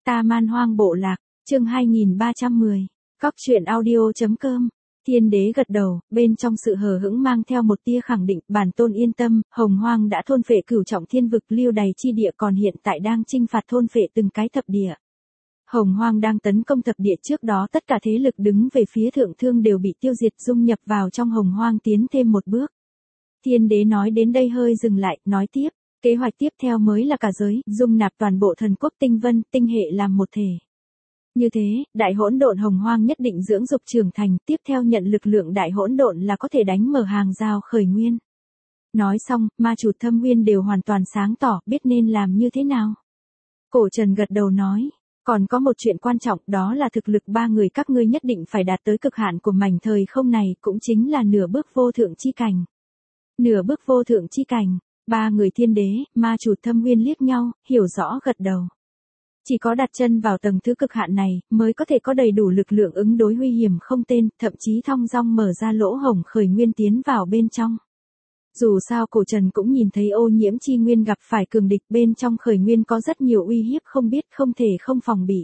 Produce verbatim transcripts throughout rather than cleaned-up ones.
Ta Man Hoang Bộ Lạc, chương hai nghìn ba trăm mười. Cóc truyện audio.com. Thiên đế gật đầu, bên trong sự hờ hững mang theo một tia khẳng định, bản tôn yên tâm, Hồng Hoang đã thôn phệ cửu trọng thiên vực lưu đày chi địa còn hiện tại đang chinh phạt thôn phệ từng cái thập địa. Hồng Hoang đang tấn công thập địa trước đó tất cả thế lực đứng về phía thượng thương đều bị tiêu diệt dung nhập vào trong Hồng Hoang tiến thêm một bước. Thiên đế nói đến đây hơi dừng lại, nói tiếp, kế hoạch tiếp theo mới là cả giới, dung nạp toàn bộ thần quốc tinh vân, tinh hệ làm một thể. Như thế, đại hỗn độn Hồng Hoang nhất định dưỡng dục trưởng thành, tiếp theo nhận lực lượng đại hỗn độn là có thể đánh mở hàng rào khởi nguyên. Nói xong, ma chủ Thâm Nguyên đều hoàn toàn sáng tỏ, biết nên làm như thế nào. Cổ Trần gật đầu nói, còn có một chuyện quan trọng, đó là thực lực ba người các ngươi nhất định phải đạt tới cực hạn của mảnh thời không này, cũng chính là nửa bước vô thượng chi cảnh. Nửa bước vô thượng chi cảnh, ba người thiên đế, ma chủ Thâm Nguyên liếc nhau, hiểu rõ gật đầu. Chỉ có đặt chân vào tầng thứ cực hạn này, mới có thể có đầy đủ lực lượng ứng đối nguy hiểm không tên, thậm chí thong dong mở ra lỗ hổng khởi nguyên tiến vào bên trong. Dù sao Cổ Trần cũng nhìn thấy ô nhiễm chi nguyên gặp phải cường địch, bên trong khởi nguyên có rất nhiều uy hiếp không biết, không thể không phòng bị.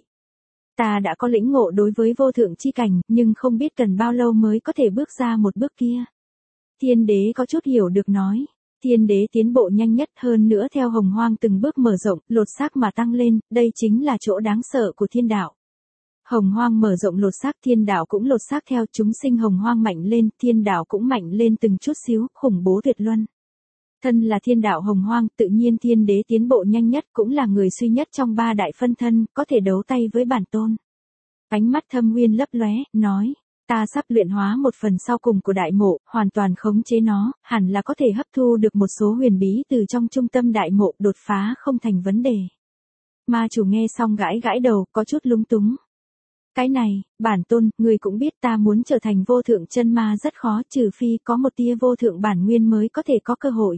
Ta đã có lĩnh ngộ đối với vô thượng chi cảnh, nhưng không biết cần bao lâu mới có thể bước ra một bước kia. Thiên đế có chút hiểu được nói. Thiên đế tiến bộ nhanh nhất, hơn nữa theo Hồng Hoang từng bước mở rộng, lột xác mà tăng lên, đây chính là chỗ đáng sợ của thiên đạo. Hồng Hoang mở rộng lột xác, thiên đạo cũng lột xác theo, chúng sinh Hồng Hoang mạnh lên, thiên đạo cũng mạnh lên từng chút xíu, khủng bố tuyệt luân. Thân là thiên đạo Hồng Hoang, tự nhiên thiên đế tiến bộ nhanh nhất, cũng là người duy nhất trong ba đại phân thân, có thể đấu tay với bản tôn. Ánh mắt Thâm Nguyên lấp lóe, nói. Ta sắp luyện hóa một phần sau cùng của đại mộ, hoàn toàn khống chế nó, hẳn là có thể hấp thu được một số huyền bí từ trong trung tâm đại mộ, đột phá không thành vấn đề. Ma chủ nghe xong gãi gãi đầu, có chút lúng túng. Cái này, bản tôn, người cũng biết ta muốn trở thành vô thượng chân ma rất khó, trừ phi có một tia vô thượng bản nguyên mới có thể có cơ hội.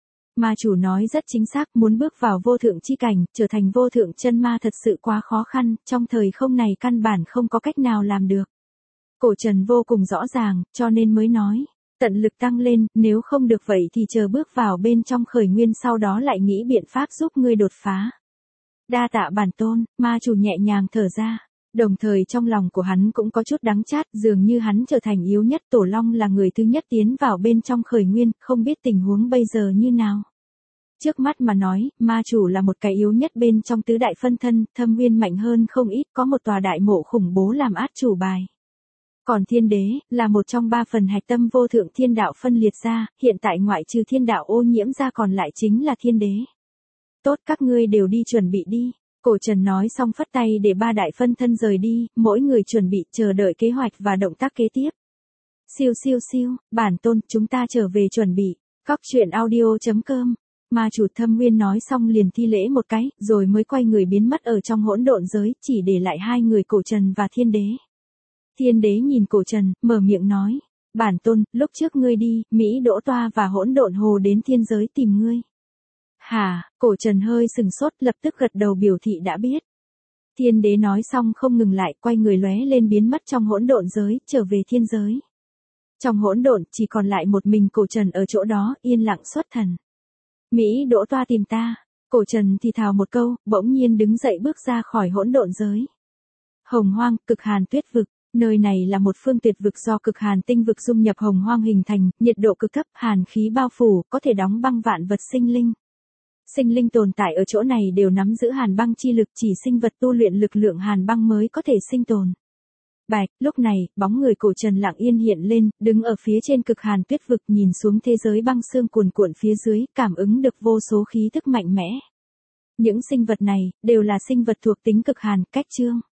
Ma chủ nói rất chính xác, muốn bước vào vô thượng chi cảnh, trở thành vô thượng chân ma thật sự quá khó khăn, trong thời không này căn bản không có cách nào làm được. Cổ Trần vô cùng rõ ràng, cho nên mới nói, tận lực tăng lên, nếu không được vậy thì chờ bước vào bên trong khởi nguyên sau đó lại nghĩ biện pháp giúp ngươi đột phá. Đa tạ bản tôn, ma chủ nhẹ nhàng thở ra, đồng thời trong lòng của hắn cũng có chút đắng chát, dường như hắn trở thành yếu nhất, Tổ Long là người thứ nhất tiến vào bên trong khởi nguyên, không biết tình huống bây giờ như nào. Trước mắt mà nói, ma chủ là một cái yếu nhất bên trong tứ đại phân thân, Thâm Nguyên mạnh hơn không ít, có một tòa đại mộ khủng bố làm át chủ bài. Còn thiên đế, là một trong ba phần hạch tâm vô thượng thiên đạo phân liệt ra, hiện tại ngoại trừ thiên đạo ô nhiễm ra còn lại chính là thiên đế. Tốt, các ngươi đều đi chuẩn bị đi. Cổ Trần nói xong phất tay để ba đại phân thân rời đi, mỗi người chuẩn bị chờ đợi kế hoạch và động tác kế tiếp. Siêu siêu siêu, bản tôn, chúng ta trở về chuẩn bị. Cóc truyện audio.com. Ma chủ Thâm Nguyên nói xong liền thi lễ một cái, rồi mới quay người biến mất ở trong hỗn độn giới, chỉ để lại hai người Cổ Trần và thiên đế. Thiên đế nhìn Cổ Trần, mở miệng nói, bản tôn, lúc trước ngươi đi, Mỹ Đỗ Toa và hỗn độn hồ đến thiên giới tìm ngươi. Hả, Cổ Trần hơi sừng sốt, lập tức gật đầu biểu thị đã biết. Thiên đế nói xong không ngừng lại, quay người lóe lên biến mất trong hỗn độn giới, trở về thiên giới. Trong hỗn độn, chỉ còn lại một mình Cổ Trần ở chỗ đó, yên lặng xuất thần. Mỹ Đỗ Toa tìm ta, Cổ Trần thì thào một câu, bỗng nhiên đứng dậy bước ra khỏi hỗn độn giới. Hồng Hoang, cực hàn tuyết vực. Nơi này là một phương tuyệt vực do cực hàn tinh vực dung nhập Hồng Hoang hình thành, nhiệt độ cực thấp, hàn khí bao phủ, có thể đóng băng vạn vật sinh linh. Sinh linh tồn tại ở chỗ này đều nắm giữ hàn băng chi lực, chỉ sinh vật tu luyện lực lượng hàn băng mới có thể sinh tồn. Bạch, lúc này, bóng người Cổ Trần lặng yên hiện lên, đứng ở phía trên cực hàn tuyết vực nhìn xuống thế giới băng xương cuồn cuộn phía dưới, cảm ứng được vô số khí thức mạnh mẽ. Những sinh vật này, đều là sinh vật thuộc tính cực hàn, cách chương.